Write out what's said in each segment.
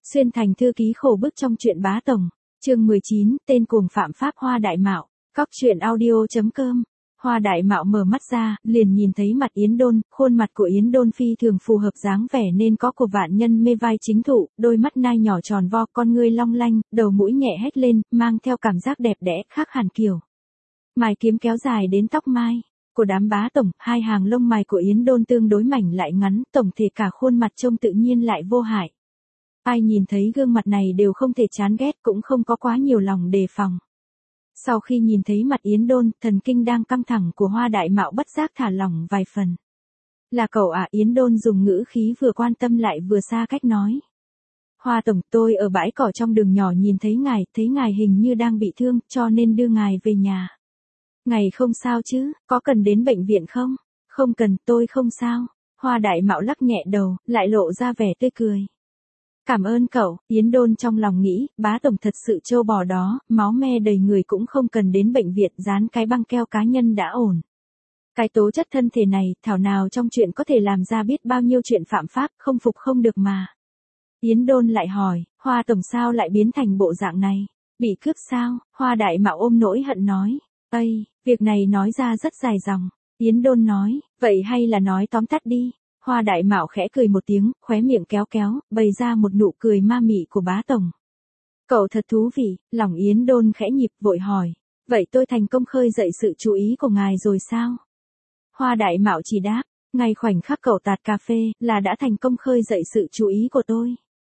Xuyên thành thư ký khổ bức trong truyện Bá Tổng. Chương 19, tên cuồng phạm pháp Hoa Đại Mạo. Cóc truyện audio.com. Hoa Đại Mạo mở mắt ra, liền nhìn thấy mặt Yến Đôn, khuôn mặt của Yến Đôn phi thường phù hợp dáng vẻ nên có của vạn nhân mê vai chính thụ, đôi mắt nai nhỏ tròn vo, con ngươi long lanh, đầu mũi nhẹ hét lên, mang theo cảm giác đẹp đẽ, khác hẳn kiểu. Mài kiếm kéo dài đến tóc mai của đám Bá Tổng, hai hàng lông mày của Yến Đôn tương đối mảnh lại ngắn, tổng thể cả khuôn mặt trông tự nhiên lại vô hại. Ai nhìn thấy gương mặt này đều không thể chán ghét, cũng không có quá nhiều lòng đề phòng. Sau khi nhìn thấy mặt Yến Đôn, thần kinh đang căng thẳng của Hoa Đại Mạo bất giác thả lỏng vài phần. Là cậu à? Yến Đôn dùng ngữ khí vừa quan tâm lại vừa xa cách nói. Hoa Tổng, tôi ở bãi cỏ trong đường nhỏ nhìn thấy ngài hình như đang bị thương, cho nên đưa ngài về nhà. Ngài không sao chứ, có cần đến bệnh viện không? Không cần, tôi không sao. Hoa Đại Mạo lắc nhẹ đầu, lại lộ ra vẻ tươi cười. Cảm ơn cậu. Yến Đôn trong lòng nghĩ, Bá Tổng thật sự trâu bò đó, máu me đầy người cũng không cần đến bệnh viện, dán cái băng keo cá nhân đã ổn. Cái tố chất thân thể này, thảo nào trong chuyện có thể làm ra biết bao nhiêu chuyện phạm pháp, không phục không được mà. Yến Đôn lại hỏi, Hoa Tổng sao lại biến thành bộ dạng này? Bị cướp sao? Hoa Đại Mạo ôm nỗi hận nói. Ây, việc này nói ra rất dài dòng. Yến Đôn nói, vậy hay là nói tóm tắt đi. Hoa Đại Mạo khẽ cười một tiếng, khóe miệng kéo kéo, bày ra một nụ cười ma mị của Bá Tổng. Cậu thật thú vị. Lòng Yến Đôn khẽ nhịp, vội hỏi. Vậy tôi thành công khơi dậy sự chú ý của ngài rồi sao? Hoa Đại Mạo chỉ đáp, ngay khoảnh khắc cậu tạt cà phê, là đã thành công khơi dậy sự chú ý của tôi.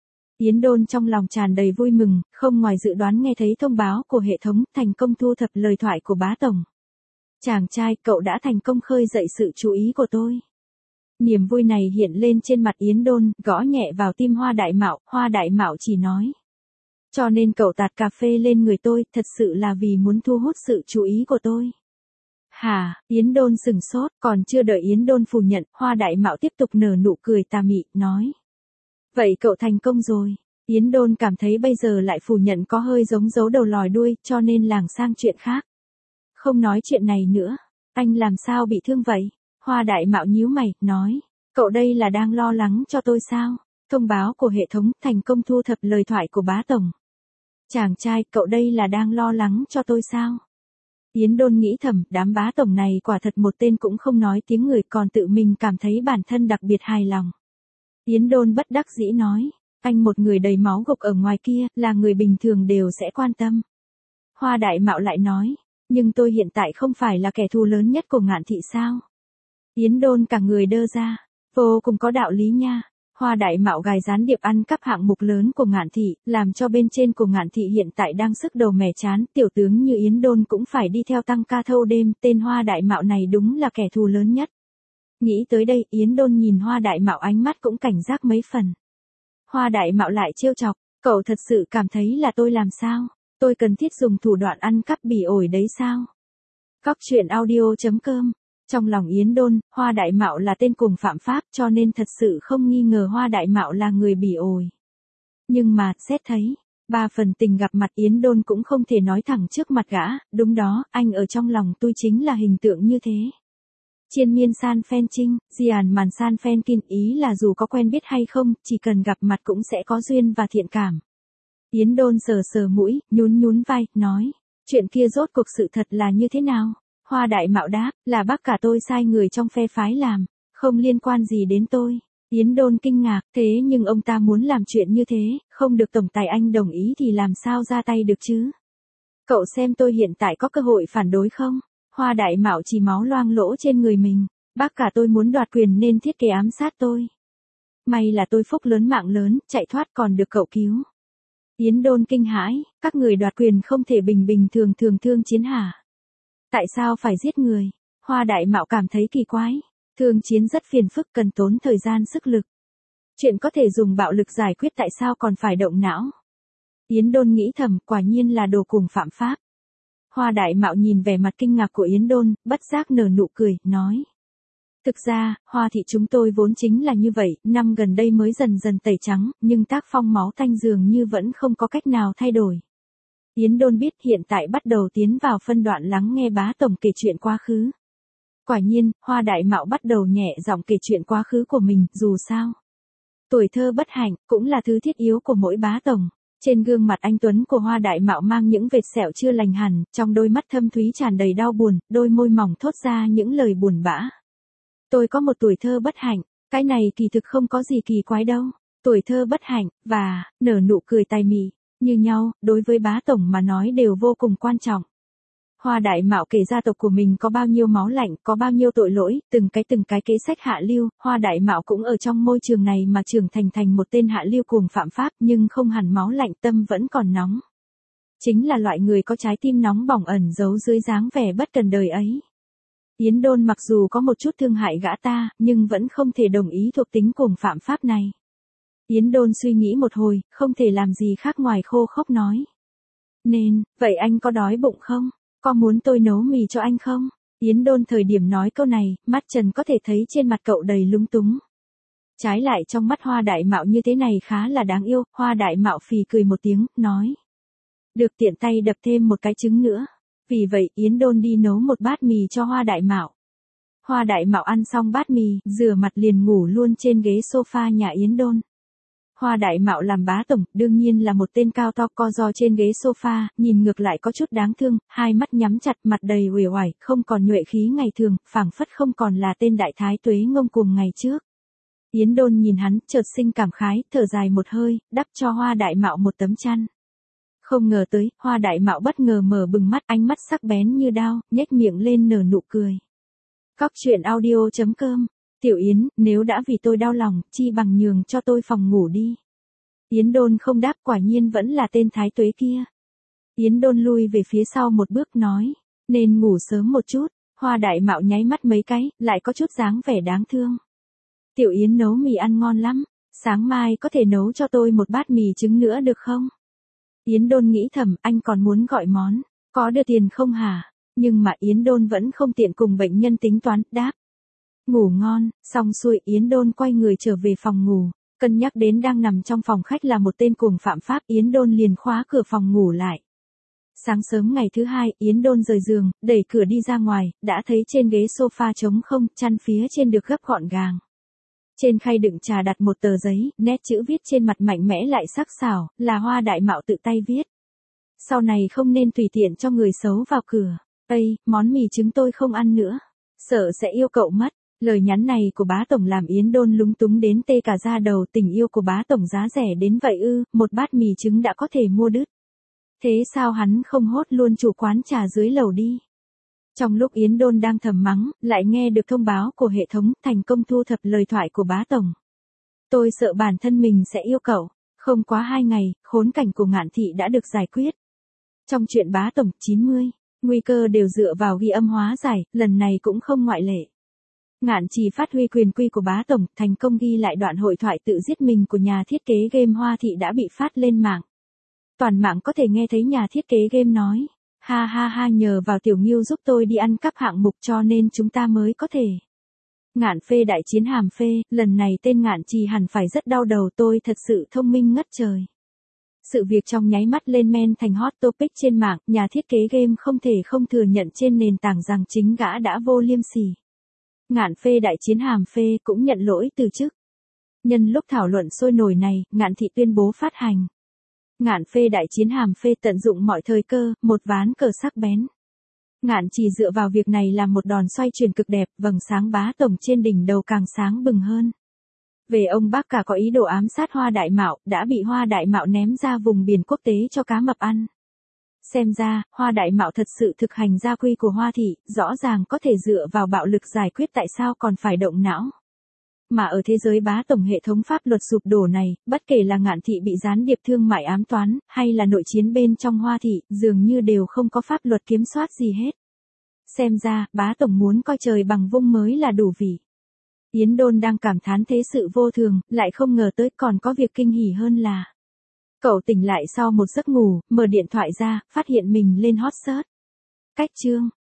Yến Đôn trong lòng tràn đầy vui mừng, không ngoài dự đoán nghe thấy thông báo của hệ thống, thành công thu thập lời thoại của Bá Tổng. Chàng trai, cậu đã thành công khơi dậy sự chú ý của tôi. Niềm vui này hiện lên trên mặt Yến Đôn, gõ nhẹ vào tim Hoa Đại Mạo. Hoa Đại Mạo chỉ nói. Cho nên cậu tạt cà phê lên người tôi, thật sự là vì muốn thu hút sự chú ý của tôi. Hả? Yến Đôn sừng sốt, còn chưa đợi Yến Đôn phủ nhận, Hoa Đại Mạo tiếp tục nở nụ cười tà mị, nói. Vậy cậu thành công rồi. Yến Đôn cảm thấy bây giờ lại phủ nhận có hơi giống giấu đầu lòi đuôi, cho nên lảng sang chuyện khác. Không nói chuyện này nữa. Anh làm sao bị thương vậy? Hoa Đại Mạo nhíu mày, nói. Cậu đây là đang lo lắng cho tôi sao? Thông báo của hệ thống, thành công thu thập lời thoại của Bá Tổng. Chàng trai, cậu đây là đang lo lắng cho tôi sao? Yến Đôn nghĩ thầm, đám Bá Tổng này quả thật một tên cũng không nói tiếng người, còn tự mình cảm thấy bản thân đặc biệt hài lòng. Yến Đôn bất đắc dĩ nói. Anh một người đầy máu gục ở ngoài kia, là người bình thường đều sẽ quan tâm. Hoa Đại Mạo lại nói. Nhưng tôi hiện tại không phải là kẻ thù lớn nhất của Ngạn Thị sao? Yến Đôn cả người đơ ra. Vô cùng có đạo lý nha. Hoa Đại Mạo gài gián điệp ăn cắp hạng mục lớn của Ngạn Thị, làm cho bên trên của Ngạn Thị hiện tại đang sức đầu mẻ chán, tiểu tướng như Yến Đôn cũng phải đi theo tăng ca thâu đêm, tên Hoa Đại Mạo này đúng là kẻ thù lớn nhất. Nghĩ tới đây, Yến Đôn nhìn Hoa Đại Mạo ánh mắt cũng cảnh giác mấy phần. Hoa Đại Mạo lại trêu chọc, cậu thật sự cảm thấy là tôi làm sao? Tôi cần thiết dùng thủ đoạn ăn cắp bỉ ổi đấy sao? Cóc truyện audio.com. Trong lòng Yến Đôn, Hoa Đại Mạo là tên cuồng phạm pháp, cho nên thật sự không nghi ngờ Hoa Đại Mạo là người bỉ ổi. Nhưng mà, xét thấy, 3 phần tình gặp mặt Yến Đôn cũng không thể nói thẳng trước mặt gã, đúng đó, anh ở trong lòng tôi chính là hình tượng như thế. Chiên miên san phen trinh, diàn màn san phen kin, ý là dù có quen biết hay không, chỉ cần gặp mặt cũng sẽ có duyên và thiện cảm. Yến Đôn sờ sờ mũi, nhún vai, nói, chuyện kia rốt cuộc sự thật là như thế nào? Hoa Đại Mạo đáp, là bác cả tôi sai người trong phe phái làm, không liên quan gì đến tôi. Yến Đôn kinh ngạc, thế nhưng ông ta muốn làm chuyện như thế, không được tổng tài anh đồng ý thì làm sao ra tay được chứ? Cậu xem tôi hiện tại có cơ hội phản đối không? Hoa Đại Mạo chỉ máu loang lỗ trên người mình, bác cả tôi muốn đoạt quyền nên thiết kế ám sát tôi. May là tôi phúc lớn mạng lớn, chạy thoát còn được cậu cứu. Yến Đôn kinh hãi, các người đoạt quyền không thể bình thường thương chiến hả? Tại sao phải giết người? Hoa Đại Mạo cảm thấy kỳ quái. Thương chiến rất phiền phức, cần tốn thời gian sức lực. Chuyện có thể dùng bạo lực giải quyết tại sao còn phải động não? Yến Đôn nghĩ thầm, quả nhiên là đồ cuồng phạm pháp. Hoa Đại Mạo nhìn vẻ mặt kinh ngạc của Yến Đôn, bất giác nở nụ cười, nói. Thực ra, Hoa Thị chúng tôi vốn chính là như vậy, năm gần đây mới dần dần tẩy trắng, nhưng tác phong máu tanh dường như vẫn không có cách nào thay đổi. Yến Đôn biết hiện tại bắt đầu tiến vào phân đoạn lắng nghe Bá Tổng kể chuyện quá khứ. Quả nhiên, Hoa Đại Mạo bắt đầu nhẹ giọng kể chuyện quá khứ của mình, dù sao. Tuổi thơ bất hạnh, cũng là thứ thiết yếu của mỗi bá tổng. Trên gương mặt anh tuấn của Hoa Đại Mạo mang những vệt sẹo chưa lành hẳn, trong đôi mắt thâm thúy tràn đầy đau buồn, đôi môi mỏng thốt ra những lời buồn bã. Tôi có một tuổi thơ bất hạnh, cái này kỳ thực không có gì kỳ quái đâu. Tuổi thơ bất hạnh, và, nở nụ cười tài mị, như nhau, đối với bá tổng mà nói đều vô cùng quan trọng. Hoa Đại Mạo kể gia tộc của mình có bao nhiêu máu lạnh, có bao nhiêu tội lỗi, từng cái kế sách hạ lưu, Hoa Đại Mạo cũng ở trong môi trường này mà trưởng thành một tên hạ lưu cuồng phạm pháp, nhưng không hẳn máu lạnh, tâm vẫn còn nóng. Chính là loại người có trái tim nóng bỏng ẩn giấu dưới dáng vẻ bất cần đời ấy. Yến Đôn mặc dù có một chút thương hại gã ta, nhưng vẫn không thể đồng ý thuộc tính cuồng phạm pháp này. Yến Đôn suy nghĩ một hồi, không thể làm gì khác ngoài khô khốc nói. Nên, vậy anh có đói bụng không? Có muốn tôi nấu mì cho anh không? Yến Đôn thời điểm nói câu này, mắt Trần có thể thấy trên mặt cậu đầy lúng túng. Trái lại trong mắt Hoa Đại Mạo như thế này khá là đáng yêu, Hoa Đại Mạo phì cười một tiếng, nói. Được, tiện tay đập thêm một cái trứng nữa. Vì vậy Yến Đôn đi nấu một bát mì cho Hoa Đại Mạo. Hoa Đại Mạo ăn xong bát mì, rửa mặt liền ngủ luôn trên ghế sofa nhà Yến Đôn. Hoa Đại Mạo làm bá tổng, đương nhiên là một tên cao to co ro trên ghế sofa, nhìn ngược lại có chút đáng thương, hai mắt nhắm chặt, mặt đầy uể oải, không còn nhuệ khí ngày thường, phảng phất không còn là tên đại thái tuế ngông cuồng ngày trước. Yến Đôn nhìn hắn, chợt sinh cảm khái, thở dài một hơi, đắp cho Hoa Đại Mạo một tấm chăn. Không ngờ tới, Hoa Đại Mạo bất ngờ mở bừng mắt, ánh mắt sắc bén như đao, nhếch miệng lên nở nụ cười. Cóc truyện audio.com. Tiểu Yến, nếu đã vì tôi đau lòng, chi bằng nhường cho tôi phòng ngủ đi. Yến Đôn không đáp, quả nhiên vẫn là tên thái tuế kia. Yến Đôn lui về phía sau một bước nói, nên ngủ sớm một chút. Hoa Đại Mạo nháy mắt mấy cái, lại có chút dáng vẻ đáng thương. Tiểu Yến nấu mì ăn ngon lắm, sáng mai có thể nấu cho tôi một bát mì trứng nữa được không? Yến Đôn nghĩ thầm, anh còn muốn gọi món, có đưa tiền không hả? Nhưng mà Yến Đôn vẫn không tiện cùng bệnh nhân tính toán, đáp. Ngủ ngon, xong xuôi Yến Đôn quay người trở về phòng ngủ, cân nhắc đến đang nằm trong phòng khách là một tên cuồng phạm pháp, Yến Đôn liền khóa cửa phòng ngủ lại. Sáng sớm ngày thứ hai, Yến Đôn rời giường, đẩy cửa đi ra ngoài, đã thấy trên ghế sofa trống không, chăn phía trên được gấp gọn gàng. Trên khay đựng trà đặt một tờ giấy, nét chữ viết trên mặt mạnh mẽ lại sắc sảo, là Hoa Đại Mạo tự tay viết. Sau này không nên tùy tiện cho người xấu vào cửa. Ây, món mì trứng tôi không ăn nữa. Sợ sẽ yêu cậu mất. Lời nhắn này của bá tổng làm Yến Đôn lúng túng đến tê cả da đầu, tình yêu của bá tổng giá rẻ đến vậy ư, một bát mì trứng đã có thể mua đứt. Thế sao hắn không hốt luôn chủ quán trà dưới lầu đi? Trong lúc Yến Đôn đang thầm mắng, lại nghe được thông báo của hệ thống, thành công thu thập lời thoại của bá tổng. Tôi sợ bản thân mình sẽ yêu cậu. Không quá 2 ngày, khốn cảnh của Ngạn Thị đã được giải quyết. Trong chuyện bá tổng 90, nguy cơ đều dựa vào ghi âm hóa giải, lần này cũng không ngoại lệ. Ngạn Trì phát huy quyền quy của bá tổng, thành công ghi lại đoạn hội thoại tự giết mình của nhà thiết kế game Hoa Thị đã bị phát lên mạng. Toàn mạng có thể nghe thấy nhà thiết kế game nói, ha ha ha, nhờ vào Tiểu Ngưu giúp tôi đi ăn cắp hạng mục cho nên chúng ta mới có thể. Ngạn Phê đại chiến Hàm Phê, lần này tên Ngạn Trì hẳn phải rất đau đầu, tôi thật sự thông minh ngất trời. Sự việc trong nháy mắt lên men thành hot topic trên mạng, nhà thiết kế game không thể không thừa nhận trên nền tảng rằng chính gã đã vô liêm sỉ. Ngạn Phê đại chiến Hàm Phê cũng nhận lỗi từ chức. Nhân lúc thảo luận sôi nổi này, Ngạn Thị tuyên bố phát hành. Ngạn Phê đại chiến Hàm Phê tận dụng mọi thời cơ, một ván cờ sắc bén. Ngạn Trì dựa vào việc này làm một đòn xoay chuyển cực đẹp, vầng sáng bá tổng trên đỉnh đầu càng sáng bừng hơn. Về ông bác cả có ý đồ ám sát Hoa Đại Mạo, đã bị Hoa Đại Mạo ném ra vùng biển quốc tế cho cá mập ăn. Xem ra, Hoa Đại Mạo thật sự thực hành gia quy của Hoa Thị, rõ ràng có thể dựa vào bạo lực giải quyết, tại sao còn phải động não. Mà ở thế giới bá tổng hệ thống pháp luật sụp đổ này, bất kể là Ngạn Thị bị gián điệp thương mại ám toán, hay là nội chiến bên trong Hoa Thị, dường như đều không có pháp luật kiểm soát gì hết. Xem ra, bá tổng muốn coi trời bằng vung mới là đủ vị. Yến Đôn đang cảm thán thế sự vô thường, lại không ngờ tới còn có việc kinh hỉ hơn là. Cậu tỉnh lại sau một giấc ngủ, mở điện thoại ra, phát hiện mình lên hot search. Cách chương.